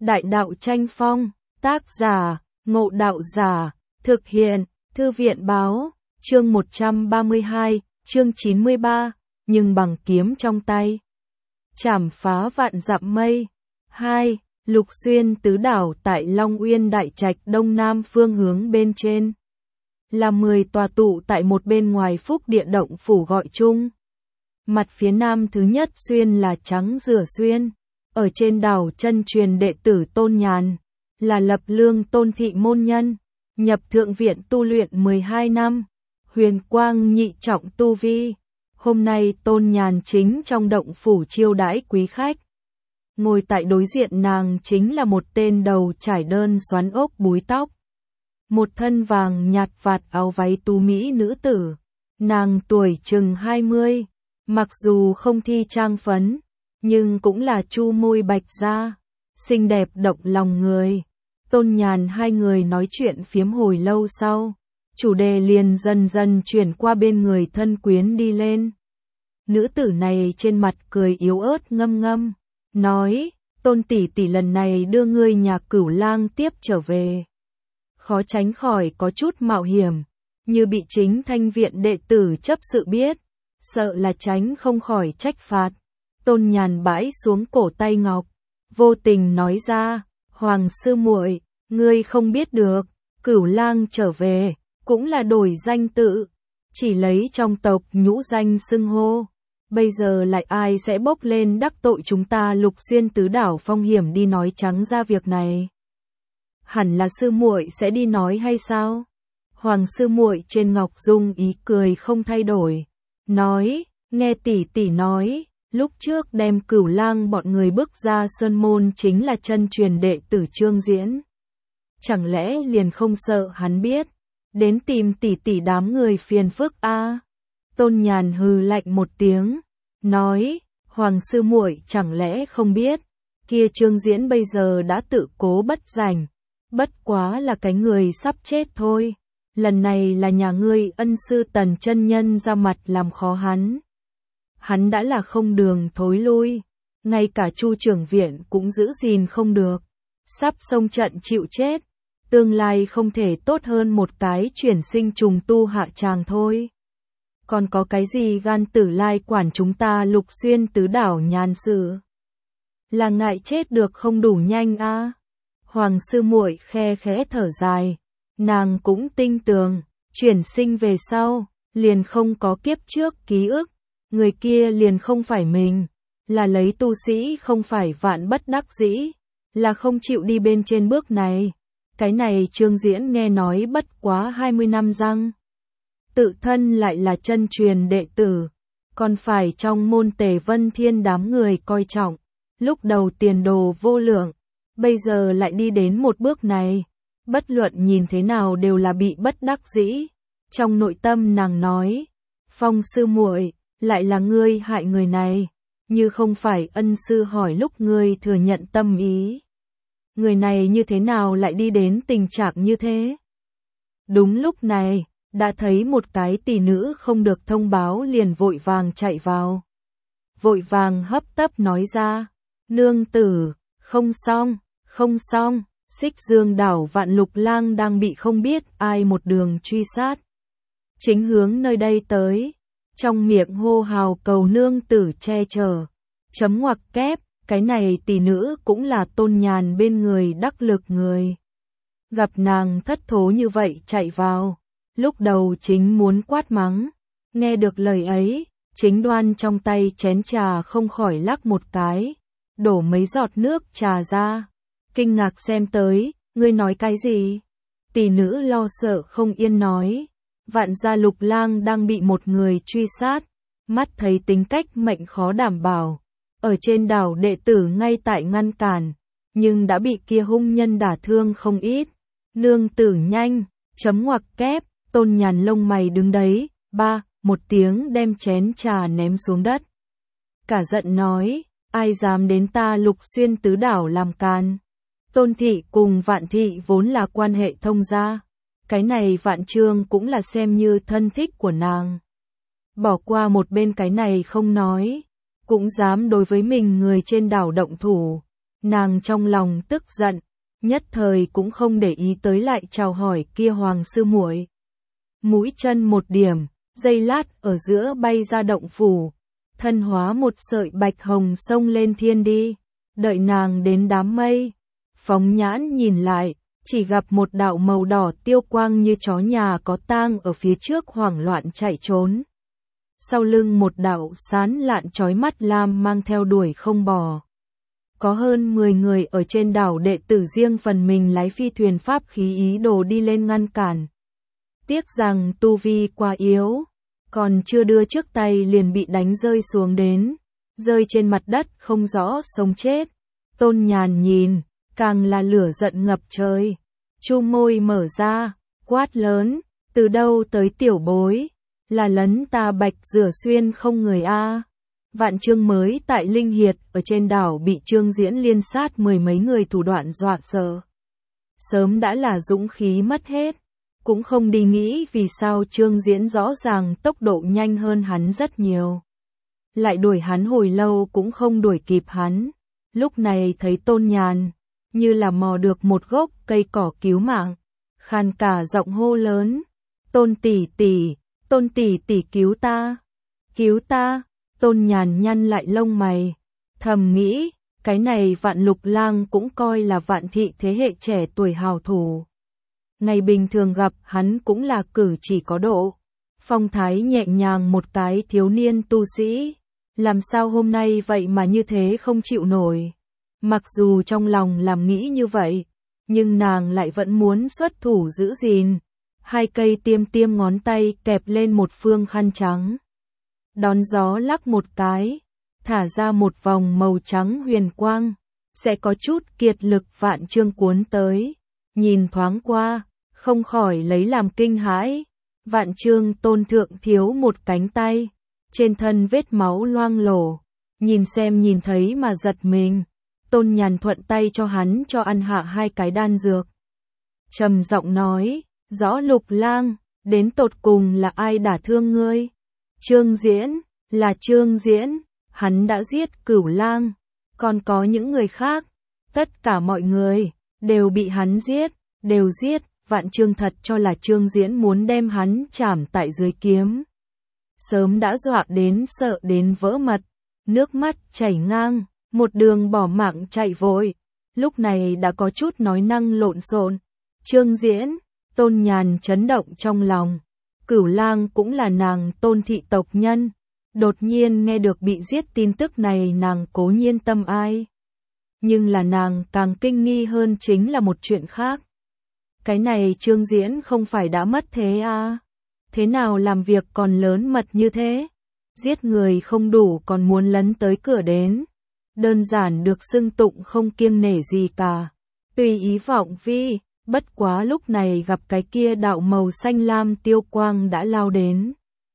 Đại đạo tranh phong, tác giả, Ngộ Đạo Giả, thực hiện, Thư viện báo, chương 132, chương 93, nhưng bằng kiếm trong tay. Chảm phá vạn dặm mây. 2. Lục xuyên tứ đảo tại Long Uyên Đại Trạch đông nam phương hướng bên trên. Là 10 tòa tụ tại một bên ngoài phúc địa động phủ gọi chung. Mặt phía nam thứ nhất xuyên là Trắng Rửa Xuyên. Ở trên đảo chân truyền đệ tử Tôn Nhàn, là Lập Lương Tôn thị môn nhân, nhập thượng viện tu luyện 12 năm, huyền quang nhị trọng tu vi. Hôm nay Tôn Nhàn chính trong động phủ chiêu đãi quý khách. Ngồi tại đối diện nàng chính là một tên đầu trải đơn xoắn ốc búi tóc. Một thân vàng nhạt vạt áo váy tú mỹ nữ tử. Nàng tuổi chừng 20, mặc dù không thi trang phấn, nhưng cũng là chu môi bạch da, xinh đẹp động lòng người. Tôn Nhàn hai người nói chuyện phiếm hồi lâu sau, chủ đề liền dần dần chuyển qua bên người thân quyến đi lên. Nữ tử này trên mặt cười yếu ớt ngâm ngâm, nói, Tôn tỷ tỷ lần này đưa ngươi nhà Cửu Lang tiếp trở về. Khó tránh khỏi có chút mạo hiểm, như bị chính thanh viện đệ tử chấp sự biết, sợ là tránh không khỏi trách phạt. Tôn Nhàn bãi xuống cổ tay ngọc, vô tình nói ra, Hoàng sư muội, ngươi không biết được, Cửu Lang trở về, cũng là đổi danh tự, chỉ lấy trong tộc nhũ danh xưng hô. Bây giờ lại ai sẽ bốc lên đắc tội chúng ta Lục xuyên tứ đảo phong hiểm đi nói trắng ra việc này. Hẳn là sư muội sẽ đi nói hay sao? Hoàng sư muội trên ngọc dung ý cười không thay đổi, nói, nghe tỷ tỷ nói, lúc trước đem Cửu Lang bọn người bước ra sơn môn chính là chân truyền đệ tử Trương Diễn. Chẳng lẽ liền không sợ hắn biết, đến tìm tỷ tỷ đám người phiền phức a? Tôn Nhàn hừ lạnh một tiếng, nói, Hoàng sư muội chẳng lẽ không biết, kia Trương Diễn bây giờ đã tự cố bất rảnh, bất quá là cái người sắp chết thôi. Lần này là nhà ngươi ân sư Tần chân nhân ra mặt làm khó hắn. Hắn đã là không đường thối lui, ngay cả Chu trưởng viện cũng giữ gìn không được, sắp xông trận chịu chết, tương lai không thể tốt hơn một cái chuyển sinh trùng tu hạ tràng thôi. Còn có cái gì gan tử lai quản chúng ta Lục xuyên tứ đảo nhàn sự? Là ngại chết được không đủ nhanh a? Hoàng sư muội khe khẽ thở dài, nàng cũng tinh tường, chuyển sinh về sau, liền không có kiếp trước ký ức. Người kia liền không phải mình, là lấy tu sĩ không phải vạn bất đắc dĩ, là không chịu đi bên trên bước này. Cái này Trương Diễn nghe nói bất quá 20 năm răng. Tự thân lại là chân truyền đệ tử, còn phải trong môn Tề Vân Thiên đám người coi trọng, lúc đầu tiền đồ vô lượng, bây giờ lại đi đến một bước này, bất luận nhìn thế nào đều là bị bất đắc dĩ. Trong nội tâm nàng nói, Phong sư muội, lại là ngươi hại người này, như không phải ân sư hỏi lúc ngươi thừa nhận tâm ý. Người này như thế nào lại đi đến tình trạng như thế? Đúng lúc này, đã thấy một cái tỷ nữ không được thông báo liền vội vàng chạy vào. Vội vàng hấp tấp nói ra, nương tử, không xong, Xích Dương đảo Vạn Lục Lang đang bị không biết ai một đường truy sát. Chính hướng nơi đây tới. Trong miệng hô hào cầu nương tử che chở. Chấm ngoặc kép, cái này tỷ nữ cũng là Tôn Nhàn bên người đắc lực người. Gặp nàng thất thố như vậy chạy vào, lúc đầu chính muốn quát mắng, nghe được lời ấy, chính đoan trong tay chén trà không khỏi lắc một cái, đổ mấy giọt nước trà ra, kinh ngạc xem tới, ngươi nói cái gì? Tỷ nữ lo sợ không yên nói. Vạn gia Lục Lang đang bị một người truy sát, mắt thấy tính cách mệnh khó đảm bảo, ở trên đảo đệ tử ngay tại ngăn cản, nhưng đã bị kia hung nhân đả thương không ít. Nương tử nhanh, chấm ngoặc kép, Tôn Nhàn lông mày đứng đấy, một tiếng đem chén trà ném xuống đất. Cả giận nói, ai dám đến ta Lục xuyên tứ đảo làm can? Tôn thị cùng Vạn thị vốn là quan hệ thông gia. Cái này Vạn Trương cũng là xem như thân thích của nàng. Bỏ qua một bên cái này không nói, cũng dám đối với mình người trên đảo động thủ. Nàng trong lòng tức giận, nhất thời cũng không để ý tới lại chào hỏi kia Hoàng sư muội. Mũi chân một điểm, giây lát ở giữa bay ra động phủ, thân hóa một sợi bạch hồng xông lên thiên đi, đợi nàng đến đám mây. Phóng nhãn nhìn lại, chỉ gặp một đạo màu đỏ tiêu quang như chó nhà có tang ở phía trước hoảng loạn chạy trốn. Sau lưng một đạo sán lạn chói mắt lam mang theo đuổi không bỏ. Có hơn 10 người ở trên đảo đệ tử riêng phần mình lái phi thuyền pháp khí ý đồ đi lên ngăn cản. Tiếc rằng tu vi quá yếu, còn chưa đưa trước tay liền bị đánh rơi xuống đến, rơi trên mặt đất không rõ sống chết. Tôn Nhàn nhìn, càng là lửa giận ngập trời, chu môi mở ra, quát lớn, từ đâu tới tiểu bối, là lấn ta Bạch Rửa Xuyên không người a. Vạn Trương mới tại Linh Hiệt ở trên đảo bị Trương Diễn liên sát 10 mấy người thủ đoạn dọa sợ. Sớm đã là dũng khí mất hết, cũng không đi nghĩ vì sao Trương Diễn rõ ràng tốc độ nhanh hơn hắn rất nhiều. Lại đuổi hắn hồi lâu cũng không đuổi kịp hắn, lúc này thấy Tôn Nhàn, như là mò được một gốc cây cỏ cứu mạng, khàn cả giọng hô lớn, Tôn tỷ tỷ cứu ta, cứu ta. Tôn Nhàn nhăn lại lông mày, thầm nghĩ, cái này Vạn Lục Lang cũng coi là Vạn Thị thế hệ trẻ tuổi hào thủ. Ngày bình thường gặp hắn cũng là cử chỉ có độ, phong thái nhẹ nhàng một cái thiếu niên tu sĩ, làm sao hôm nay vậy mà như thế không chịu nổi. Mặc dù trong lòng làm nghĩ như vậy, nhưng nàng lại vẫn muốn xuất thủ giữ gìn. Hai cây tiêm ngón tay kẹp lên một phương khăn trắng. Đón gió lắc một cái, thả ra một vòng màu trắng huyền quang, sẽ có chút kiệt lực. Vạn Trương cuốn tới, nhìn thoáng qua, không khỏi lấy làm kinh hãi. Vạn Trương tôn thượng thiếu một cánh tay, trên thân vết máu loang lổ, nhìn xem nhìn thấy mà giật mình. Tôn Nhàn thuận tay cho hắn cho ăn hạ 2 cái đan dược. Trầm giọng nói, rõ Lục Lang, đến tột cùng là ai đả thương ngươi? Trương Diễn, là Trương Diễn, hắn đã giết Cửu Lang, còn có những người khác, tất cả mọi người đều bị hắn giết, đều giết. Vạn Trương thật cho là Trương Diễn muốn đem hắn chảm tại dưới kiếm. Sớm đã dọa đến sợ đến vỡ mật, nước mắt chảy ngang, một đường bỏ mạng chạy vội, lúc này đã có chút nói năng lộn xộn. Trương Diễn, Tôn Nhàn chấn động trong lòng, Cửu Lang cũng là nàng Tôn thị tộc nhân, đột nhiên nghe được bị giết tin tức này nàng cố nhiên tâm ai. Nhưng là nàng càng kinh nghi hơn chính là một chuyện khác. Cái này Trương Diễn không phải đã mất thế à? Thế nào làm việc còn lớn mật như thế? Giết người không đủ còn muốn lấn tới cửa đến. Đơn giản được xưng tụng không kiêng nể gì cả. Tùy ý vọng vi, bất quá lúc này gặp cái kia đạo màu xanh lam tiêu quang đã lao đến.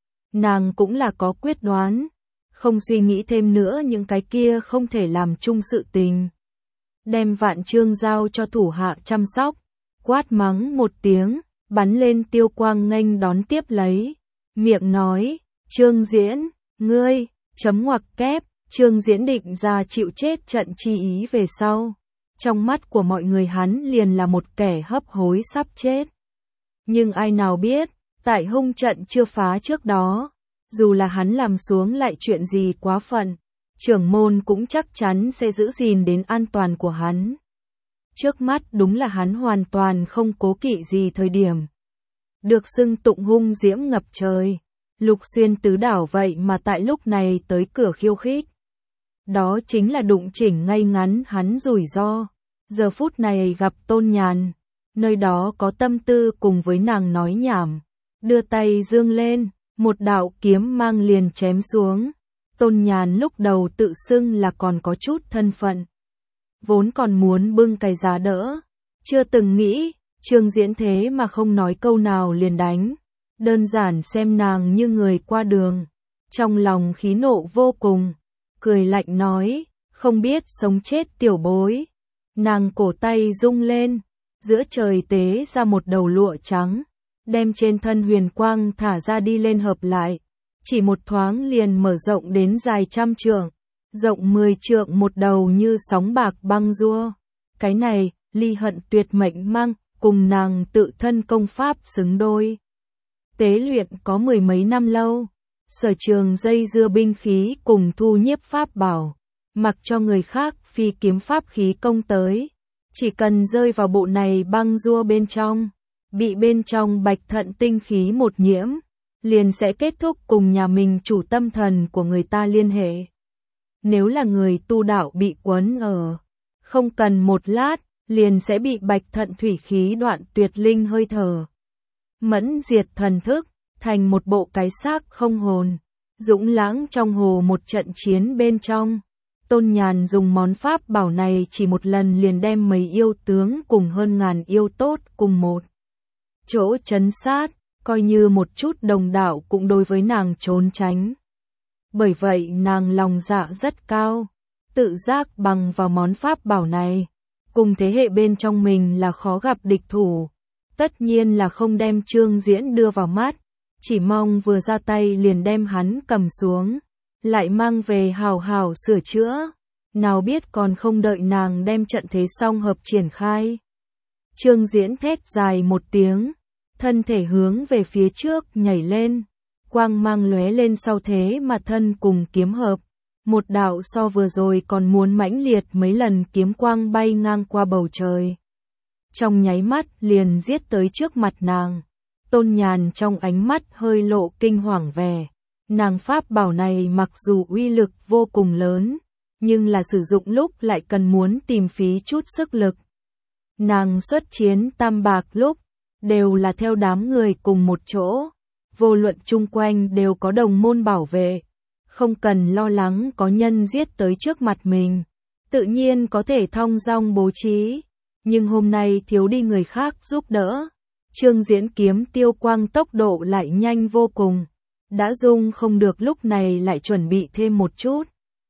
Nàng cũng là có quyết đoán, không suy nghĩ thêm nữa những cái kia không thể làm chung sự tình. Đem Vạn Trương giao cho thủ hạ chăm sóc, quát mắng một tiếng, bắn lên tiêu quang nghênh đón tiếp lấy. Miệng nói, Trương Diễn, ngươi, chấm ngoặc kép. Trương Diễn định ra chịu chết trận chi ý về sau. Trong mắt của mọi người hắn liền là một kẻ hấp hối sắp chết. Nhưng ai nào biết, tại hung trận chưa phá trước đó, dù là hắn làm xuống lại chuyện gì quá phận, trưởng môn cũng chắc chắn sẽ giữ gìn đến an toàn của hắn. Trước mắt đúng là hắn hoàn toàn không cố kỵ gì thời điểm. Được xưng tụng hung diễm ngập trời, Lục Xuyên tứ đảo vậy mà tại lúc này tới cửa khiêu khích. Đó chính là đụng chỉnh ngay ngắn hắn rủi ro. Giờ phút này gặp Tôn Nhàn, nơi đó có tâm tư cùng với nàng nói nhảm. Đưa tay dương lên, một đạo kiếm mang liền chém xuống. Tôn Nhàn lúc đầu tự xưng là còn có chút thân phận, vốn còn muốn bưng cái giá đỡ, chưa từng nghĩ, Trương Diễn thế mà không nói câu nào liền đánh. Đơn giản xem nàng như người qua đường, trong lòng khí nộ vô cùng, cười lạnh nói, không biết sống chết tiểu bối. Nàng cổ tay rung lên, giữa trời tế ra một đầu lụa trắng, đem trên thân huyền quang thả ra đi lên hợp lại, chỉ một thoáng liền mở rộng đến dài trăm trượng, rộng 10 trượng một đầu như sóng bạc băng rua. Cái này, ly hận tuyệt mệnh mang, cùng nàng tự thân công pháp xứng đôi. Tế luyện có 10 mấy năm lâu, sở trường dây dưa binh khí cùng thu nhiếp pháp bảo, mặc cho người khác phi kiếm pháp khí công tới. Chỉ cần rơi vào bộ này băng rua bên trong, bị bên trong bạch thận tinh khí một nhiễm, liền sẽ kết thúc cùng nhà mình chủ tâm thần của người ta liên hệ. Nếu là người tu đạo bị quấn ở, không cần một lát, liền sẽ bị bạch thận thủy khí đoạn tuyệt linh hơi thở. Mẫn diệt thần thức, thành một bộ cái xác không hồn, dũng lãng trong hồ một trận chiến bên trong. Tôn Nhàn dùng món pháp bảo này chỉ một lần liền đem mấy yêu tướng cùng hơn ngàn yêu tốt cùng một chỗ trấn sát, coi như một chút đồng đạo cũng đối với nàng trốn tránh. Bởi vậy nàng lòng dạ rất cao, tự giác bằng vào món pháp bảo này, cùng thế hệ bên trong mình là khó gặp địch thủ. Tất nhiên là không đem Trương Diễn đưa vào mắt, chỉ mong vừa ra tay liền đem hắn cầm xuống, lại mang về hào hào sửa chữa. Nào biết còn không đợi nàng đem trận thế song hợp triển khai. Trương Diễn thét dài một tiếng, thân thể hướng về phía trước nhảy lên, quang mang lóe lên sau thế mà thân cùng kiếm hợp. Một đạo so vừa rồi còn muốn mãnh liệt mấy lần kiếm quang bay ngang qua bầu trời. Trong nháy mắt liền giết tới trước mặt nàng. Tôn Nhàn trong ánh mắt hơi lộ kinh hoàng vẻ. Nàng pháp bảo này mặc dù uy lực vô cùng lớn, nhưng là sử dụng lúc lại cần muốn tìm phí chút sức lực. Nàng xuất chiến tam bạc lúc, đều là theo đám người cùng một chỗ. Vô luận chung quanh đều có đồng môn bảo vệ. Không cần lo lắng có nhân giết tới trước mặt mình. Tự nhiên có thể thong dong bố trí. Nhưng hôm nay thiếu đi người khác giúp đỡ. Trương Diễn kiếm tiêu quang tốc độ lại nhanh vô cùng. Đã dung không được lúc này lại chuẩn bị thêm một chút.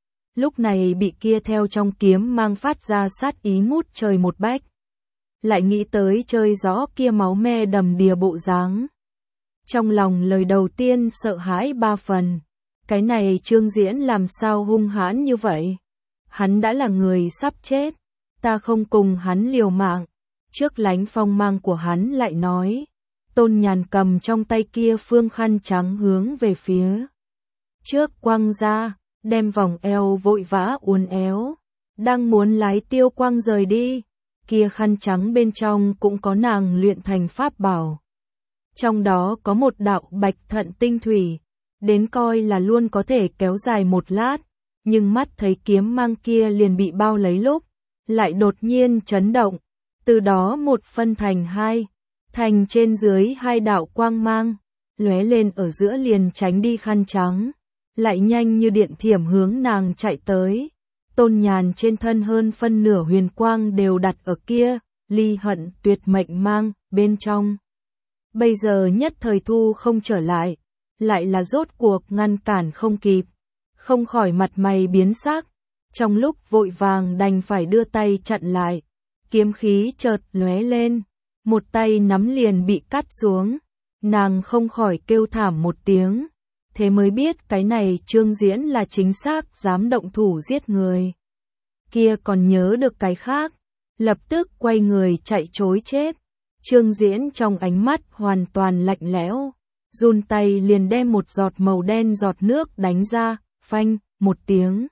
Lúc này bị kia theo trong kiếm mang phát ra sát ý ngút trời một bách. Lại nghĩ tới chơi gió kia máu me đầm đìa bộ dáng. Trong lòng lời đầu tiên sợ hãi ba phần. Cái này Trương Diễn làm sao hung hãn như vậy? Hắn đã là người sắp chết. Ta không cùng hắn liều mạng. Trước lánh phong mang của hắn lại nói. Tôn Nhàn cầm trong tay kia phương khăn trắng hướng về phía trước quăng ra, đem vòng eo vội vã uốn éo. Đang muốn lái tiêu quang rời đi. Kia khăn trắng bên trong cũng có nàng luyện thành pháp bảo. Trong đó có một đạo bạch thận tinh thủy. Đến coi là luôn có thể kéo dài một lát, nhưng mắt thấy kiếm mang kia liền bị bao lấy lúc, lại đột nhiên chấn động, từ đó một phân thành hai, thành trên dưới hai đạo quang mang, lóe lên ở giữa liền tránh đi khăn trắng, lại nhanh như điện thiểm hướng nàng chạy tới. Tôn Nhàn trên thân hơn phân nửa huyền quang đều đặt ở kia, ly hận tuyệt mệnh mang, bên trong. Bây giờ nhất thời thu không trở lại. Lại là rốt cuộc ngăn cản không kịp, không khỏi mặt mày biến sắc, trong lúc vội vàng đành phải đưa tay chặn lại, kiếm khí chợt lóe lên, một tay nắm liền bị cắt xuống, nàng không khỏi kêu thảm một tiếng, thế mới biết cái này Trương Diễn là chính xác dám động thủ giết người. Kia còn nhớ được cái khác, lập tức quay người chạy trối chết, Trương Diễn trong ánh mắt hoàn toàn lạnh lẽo. Run tay liền đem một giọt màu đen giọt nước đánh ra, phanh, một tiếng.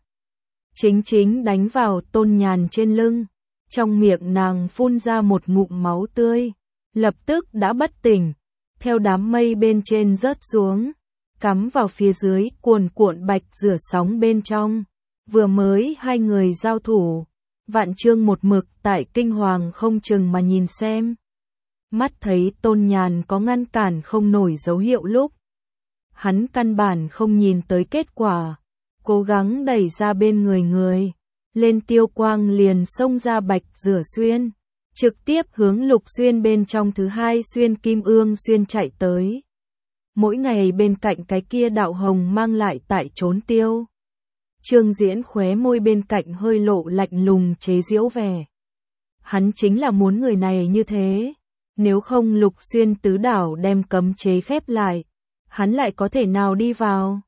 Chính đánh vào Tôn Nhàn trên lưng. Trong miệng nàng phun ra một ngụm máu tươi. Lập tức đã bất tỉnh. Theo đám mây bên trên rớt xuống. Cắm vào phía dưới cuồn cuộn bạch rửa sóng bên trong. Vừa mới hai người giao thủ. Vạn Trương một mực tại kinh hoàng không chừng mà nhìn xem. Mắt thấy Tôn Nhàn có ngăn cản không nổi dấu hiệu lúc. Hắn căn bản không nhìn tới kết quả, cố gắng đẩy ra bên người, lên tiêu quang liền xông ra bạch rửa xuyên, trực tiếp hướng lục xuyên bên trong thứ hai xuyên kim ương xuyên chạy tới. Mỗi ngày bên cạnh cái kia đạo hồng mang lại tại trốn tiêu. Trương Diễn khóe môi bên cạnh hơi lộ lạnh lùng chế giễu vẻ. Hắn chính là muốn người này như thế. Nếu không lục xuyên tứ đảo đem cấm chế khép lại, hắn lại có thể nào đi vào.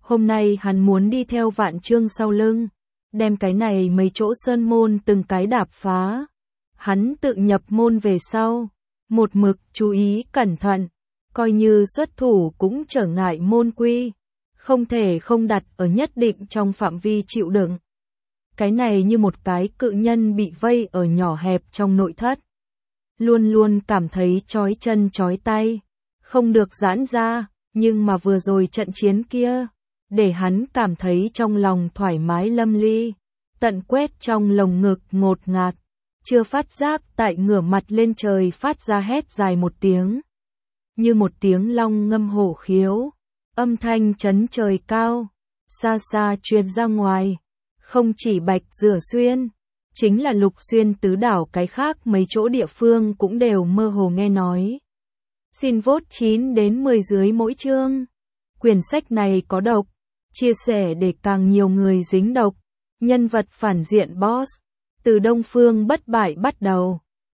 Hôm nay hắn muốn đi theo Vạn Trương sau lưng, đem cái này mấy chỗ sơn môn từng cái đạp phá. Hắn tự nhập môn về sau, một mực chú ý cẩn thận, coi như xuất thủ cũng trở ngại môn quy, không thể không đặt ở nhất định trong phạm vi chịu đựng. Cái này như một cái cự nhân bị vây ở nhỏ hẹp trong nội thất. Luôn luôn cảm thấy chói chân chói tay, không được giãn ra, nhưng mà vừa rồi trận chiến kia, để hắn cảm thấy trong lòng thoải mái lâm ly, tận quét trong lồng ngực ngột ngạt, chưa phát giác tại ngửa mặt lên trời phát ra hét dài một tiếng. Như một tiếng long ngâm hổ khiếu, âm thanh chấn trời cao, xa xa truyền ra ngoài, không chỉ Bạch Dửa Xuyên, chính là Lục Xuyên tứ đảo cái khác mấy chỗ địa phương cũng đều mơ hồ nghe nói. Xin vote 9 đến 10 dưới mỗi chương. Quyển sách này có độc, chia sẻ để càng nhiều người dính độc. Nhân vật phản diện boss, từ Đông Phương bất bại bắt đầu.